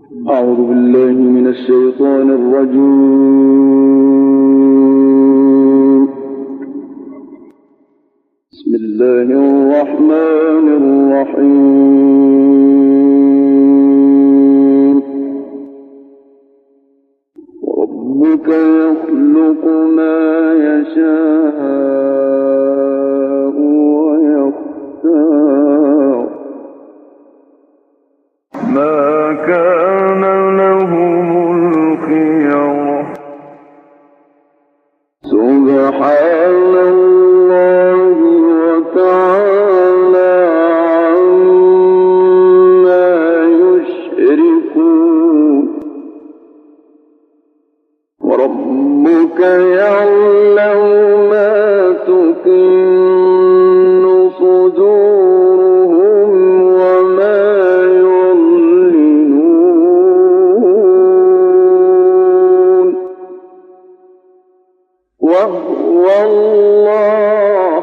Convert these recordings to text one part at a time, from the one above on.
أعوذ بالله من الشيطان الرجيم. بسم الله الرحمن الرحيم. ربك يخلق ما يشاء ويختار ما كان لهم الخيرة سبحان الله وتعالى عما يشركون. وربك يعلم ما تكن صدورهم وما يعلنون وهو الله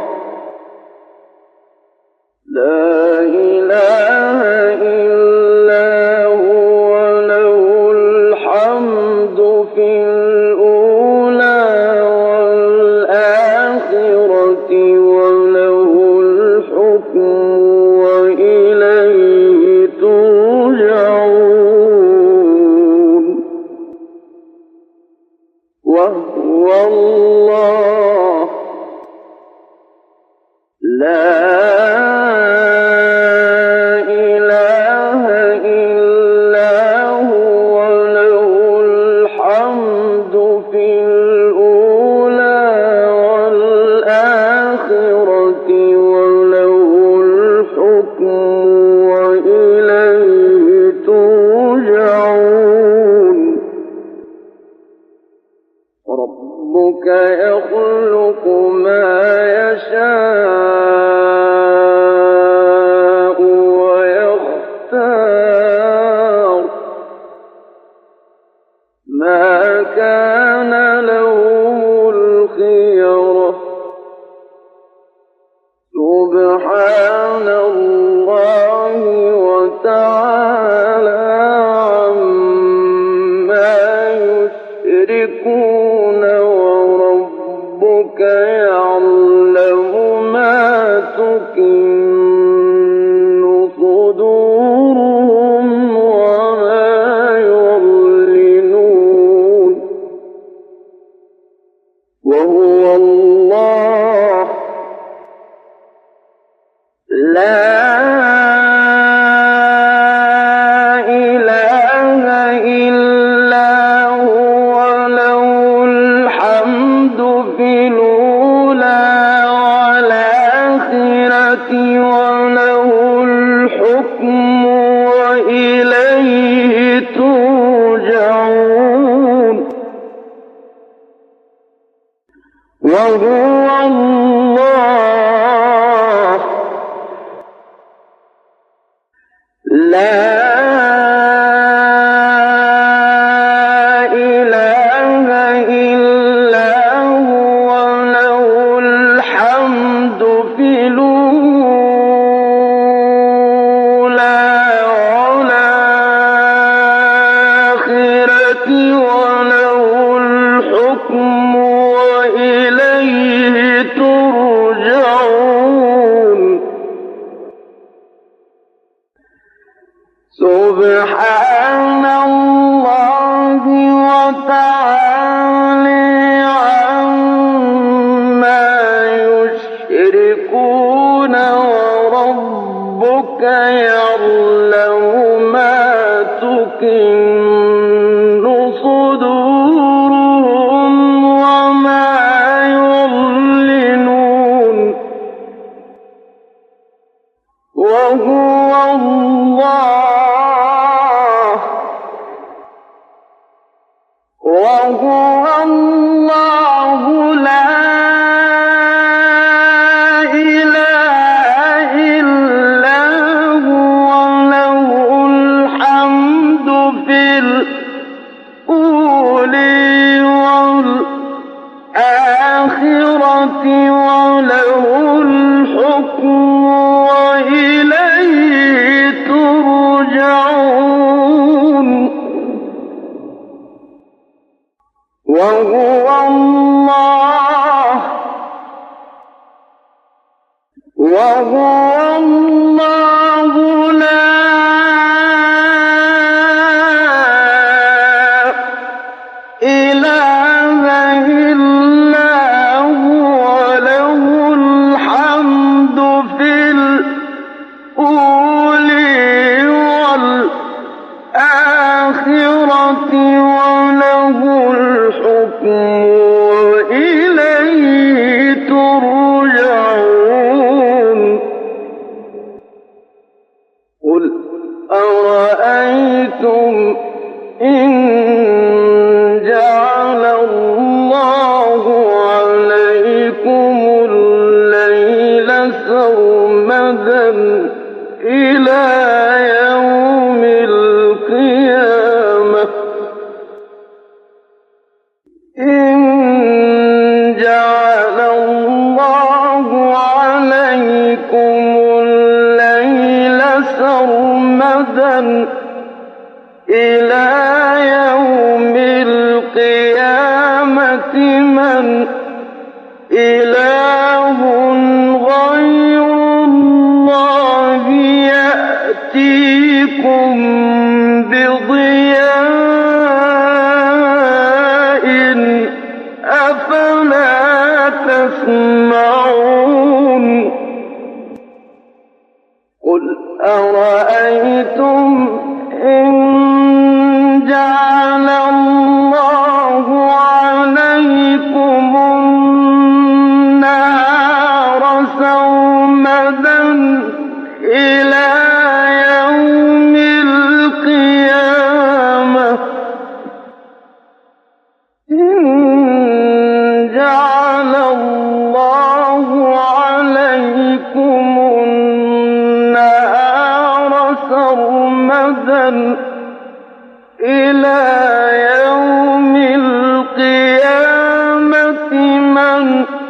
لا إله إلا هو له الحمد في الأولى والآخرة وله الحكم وإليه ترجعون. وهو الله لا إله إلا هو له الحمد في الأولى والآخرة وله الحكم وإليه ترجعون. ربك يخلق ما يشاء ويختار ما كان لهم الخيرة سبحان الله وتعالى عما يشركون. وربك يعلم ما تكن صدورهم وما يعلنون وهو الله لا إله إلا هو له الحمد في الأولى والآخرة وله الحكم وإليه ترجعون. وهو الله لا إله إلا هو له الحمد في الأولى والآخرة وله الحكم وإليه ترجعون. سبحان الله وتعالى عما يشركون. وربك يعلم ما تكن صدورهم وما يعلنون وهو الله لا إله إلا هو له الحمد في الأولى والآخرة وله الحكم وإليه ترجعون. وهو الله لا إله إلا هو له الحمد في الأولى والآخرة وله الحكم وإليه ترجعون قل أرأيتم إن جعل الله عليكم الليل سرمدا إلى يوم القيامة إن جعل الله عليكم الليل سرمدا إلى يوم القيامة من إله غير الله يأتيكم بضياء أفلا تسمعون قل أرأيتم إن جعل الله عليكم النهار سرمدا إلى يوم القيامة إن جعل الله عليكم النهار سرمدا إلى يوم القيامة من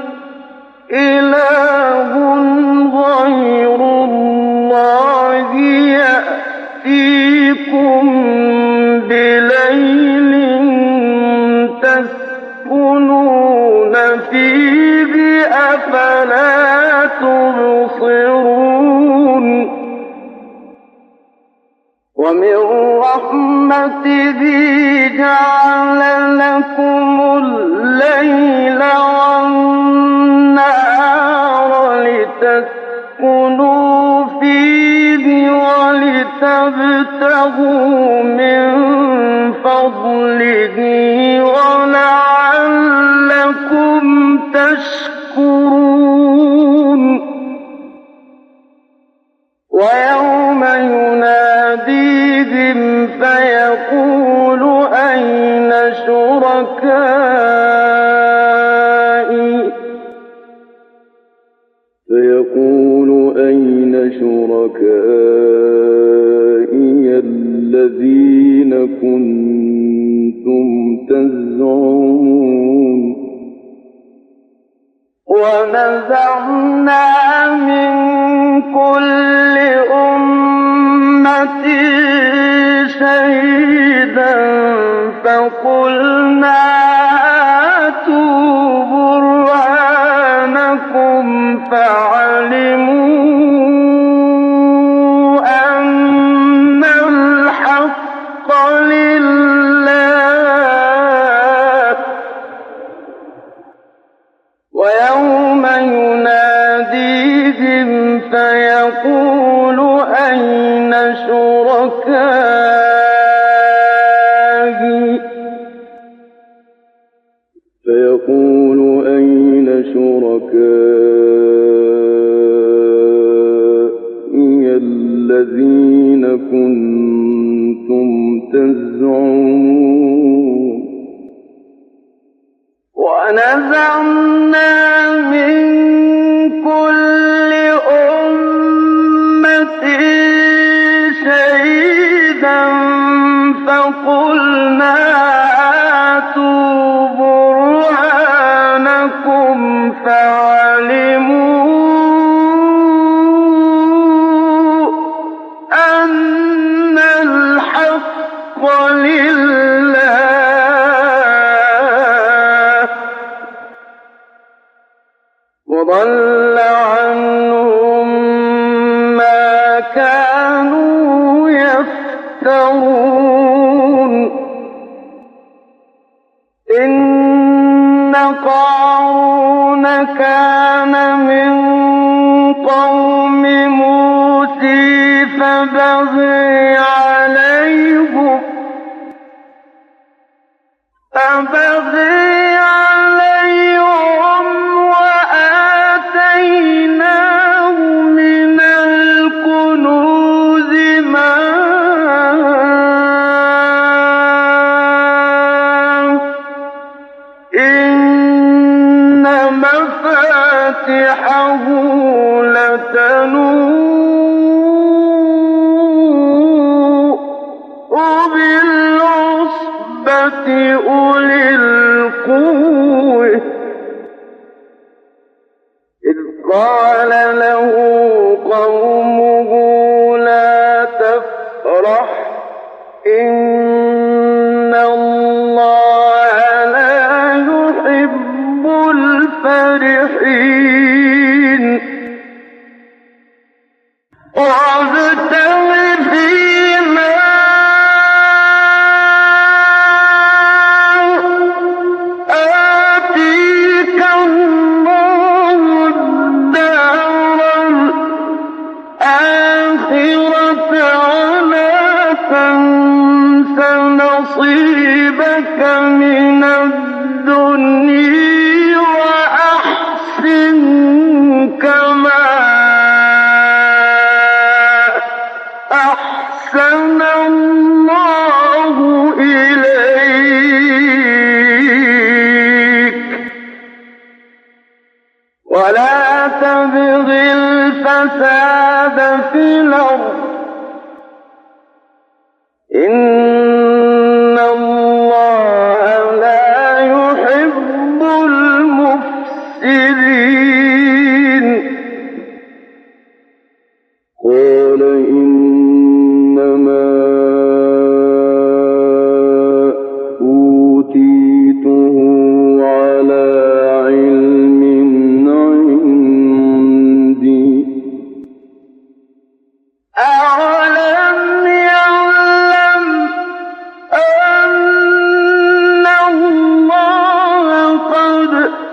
إله غير الله يأتيكم بليل تسكنون فيه أفلا تبصرون ومن رحمته جعل لكم الليل والنهار لتسكنوا فيه ولتبتغوا من فضله ولعلكم تشكرون ويوم يناديهم فيقول أين شركائي الذين كنتم تزعمون ونزعنا من كل أمة شهيدا فقلنا هاتوا برهانكم فعلموا أن الحق لله ويوم يناديهم فيقول أين شركائي الذين كنتم تزعمون ونزعنا من كل أمة شهيدا فقلنا هاتوا برهانكم فعلموا أن الحق لله وضل عنهم قارون إن قارون كان من قوم موسى فبغي عليهم وآتيناه من الكنوز ما إن مفاتحه لتنوء بالعصبة أولي القوة إذ قال له قومه لا تفرح إن الله لا يحب الفرحين وابتغ فيما آتيك الله الدار الآخرة ولا تنس نصيبك من الدنيا وأحسن كما أحسن الله إليك ولا تبغ الفساد في الأرض إن الله لا يحب المفسدين قال إنما أوتيته على علم عندي أولم يعلم أن الله قد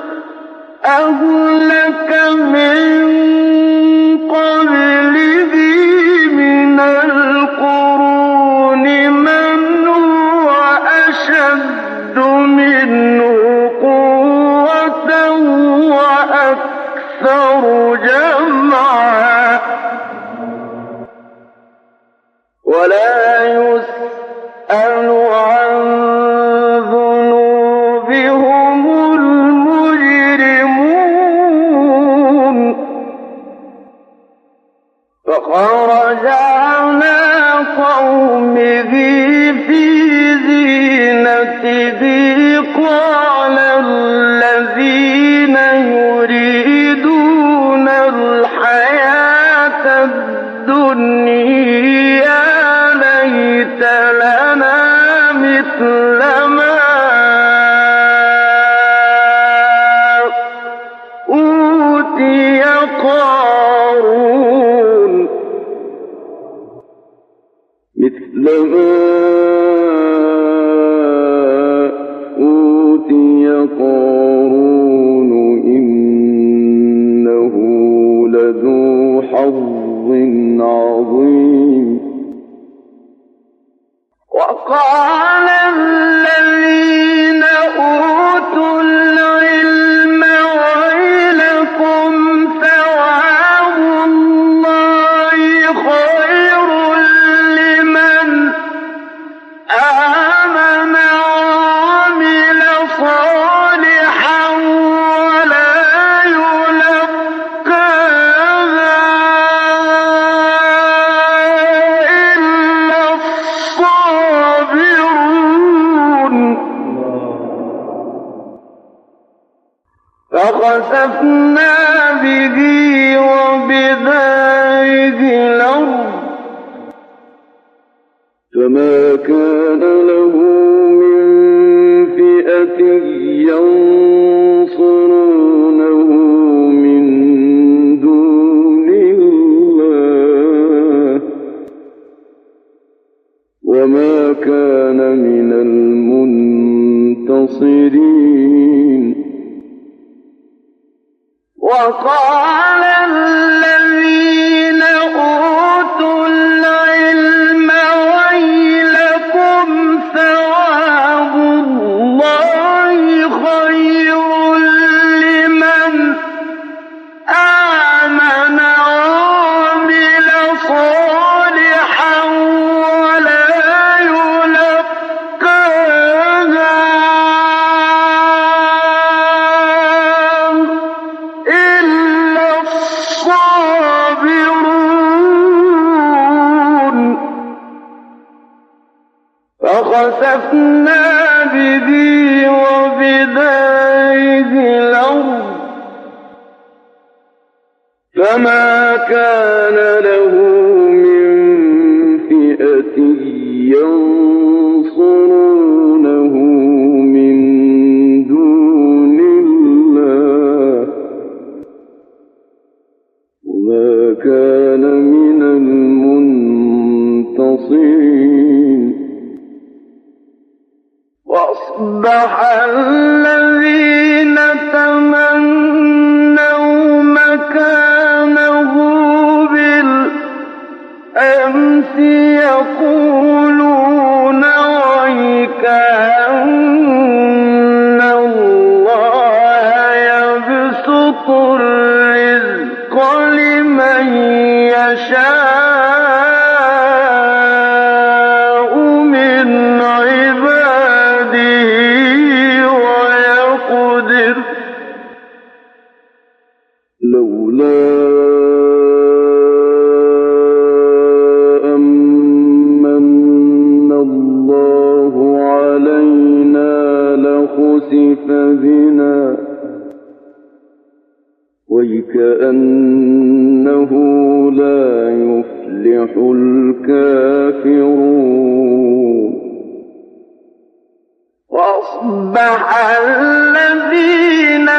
أهلك من قبله من القرون من هو أشد منه قوة وأكثر جمعا ولا يسأل عن ذنوبهم المجرمون فخرج على قومه في زينته قال الذين يريدون الحياة الدنيا ليت لنا مثل ما أوتي قارون مثل ما أوتي قارون إنه لذو حظ عظيم وقال الذين أوتوا العلم ويلكم ثواب الله خير لمن آمن وعمل صالحا ولا يلقاها إلا الصابرون فخسفنا به وبداره الأرض فما كان له من فئة ينصرونه من دون الله وما وما كان من المنتصرين. وقال الذين أوتوا العلم ويلكم ثواب الله خير لمن آمن وعمل صالحا ولا يلقاها إلا الصابرون. فخسفنا به وبداره الأرض فما كان له من فئة ينصرونه من دون الله وما كان من المنتصرين. وأصبح الذين تمنوا مكانه بالأمس يقولون ويك أن الله يبسط الرزق لمن يشاء من عباده ويقدر لولا أمن الله علينا لخسف بنا وكأنه لا يفلح الكافرون. وأصبح الذين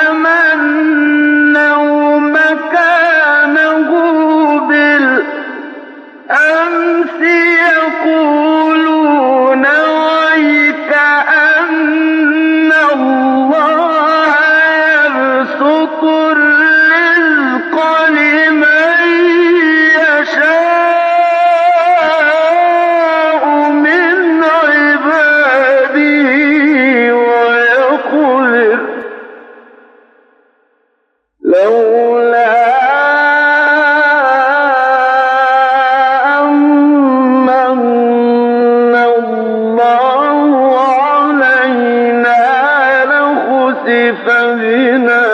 تمنوا مكانه بالأمس يقولون ويك أن الله يبسط الرزق لمن يشاء من عباده ويقدر لولا أمن الله علينا لخسف بنا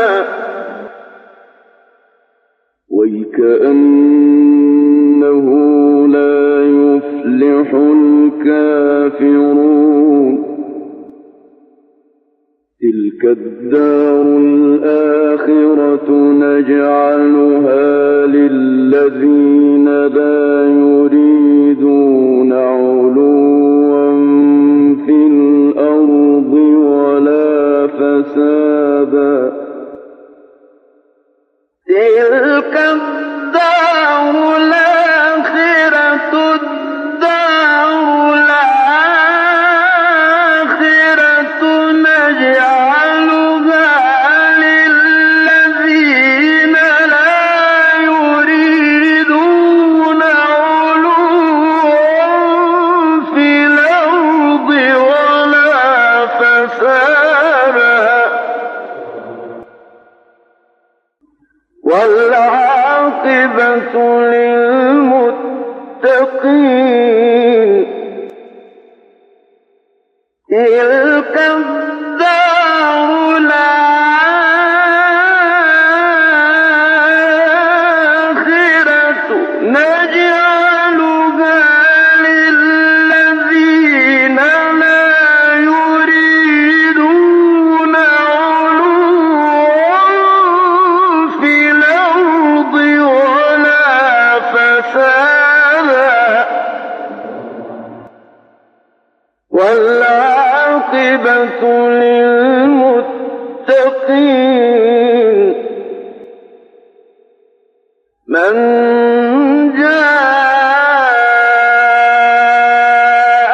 وكأنه لا يفلح الكافرون. تلك الدار الآخرة نجعلها للذين لا يريدون علوا في الأرض ولا فسادا. تلك الدار الآخرة نجعلها للذين لا يريدون علوا في الأرض ولا فسادا والعاقبة للمتقين. تلك الدار الآخرة نجعلها للذين لا يريدون علوا في الأرض ولا فسادا والعاقبة للمتقين. من جاء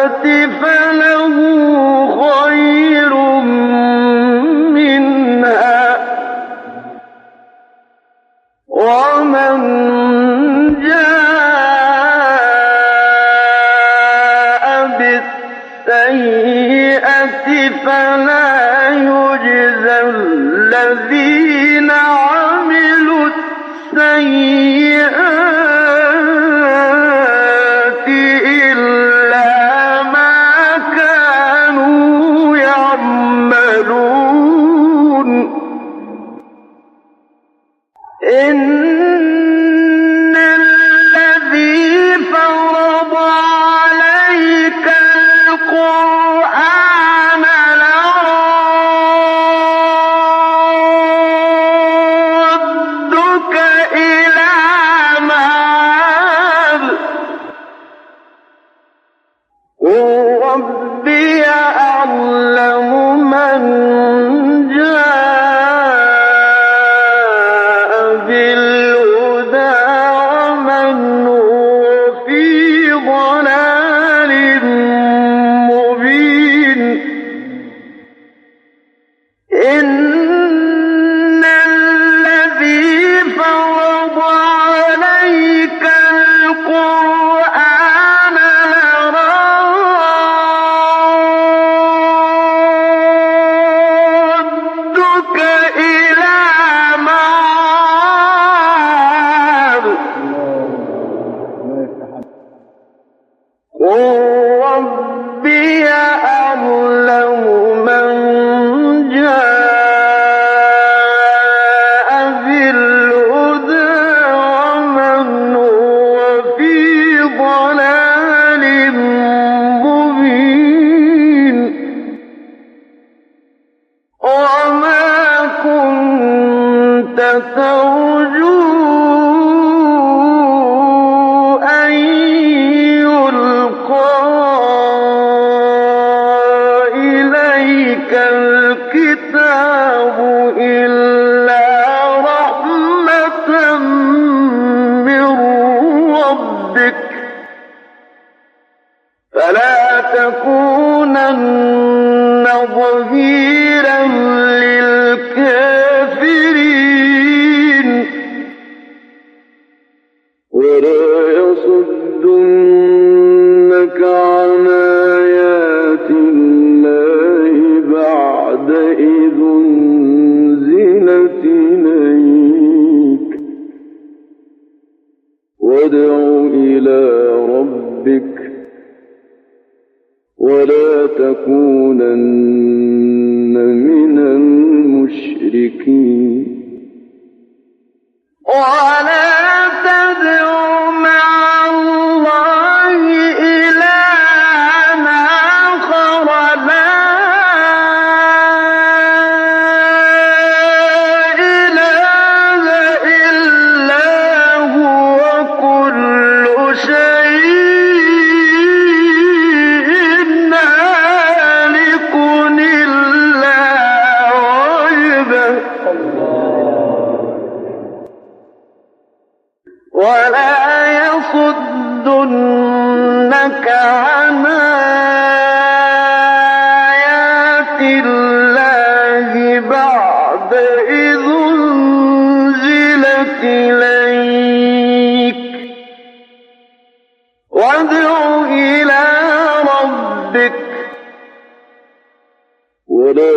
فله خير منها ومن جاء بالسيئة فلا يجزى الذين عملوا السيئات إلا ما كانوا يعملون إن الذي فرض عليك القرآن لردك إلى معاد قل ربي أعلم من جاء بالهدى ومن هو في ضلال مبين إن الذي فرض عليك القرآن لردك إلى معاد قل ربي أعلم من جاء بالهدى ومن هو في ضلال مبين وما كنت ترجو أن يلقى إليك الكتاب إلا رحمة من ربك فلا تكونن ظهيرا للكافرين ولا يصدنك عن آيات الله بعد إذ أنزلت إليك وادع إلى ربك ولا تكونن من المشركين ولا تدع مع الله إلها آخر لا إله إلا هو كل شيء هالك إلا وجهه ولا يصدنك عن آيات الله بعد إذ أنزلت إليك وادع إلى ربك ولا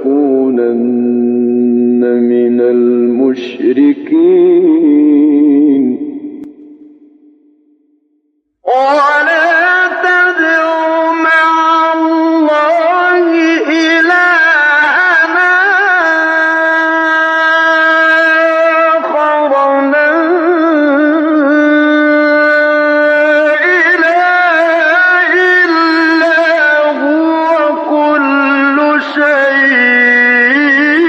تكونن من المشركين ولا تدع مع الله إلها آخر لا إله إلا هو كل شيء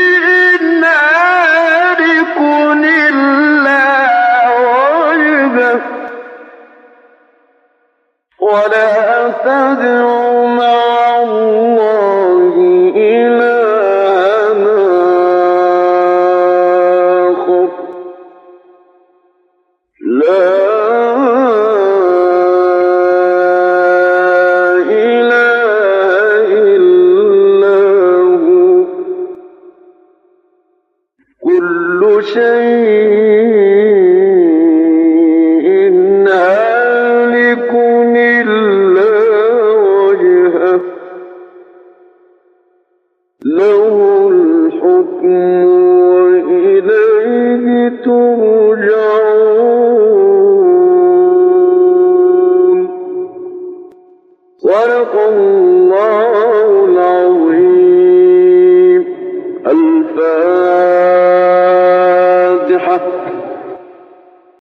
هالك إلا وجهه ولا تدع مع الله إلها آخر لا شيء هالك إلا وجهه له الحكم وإليه ترجعون. صدق الله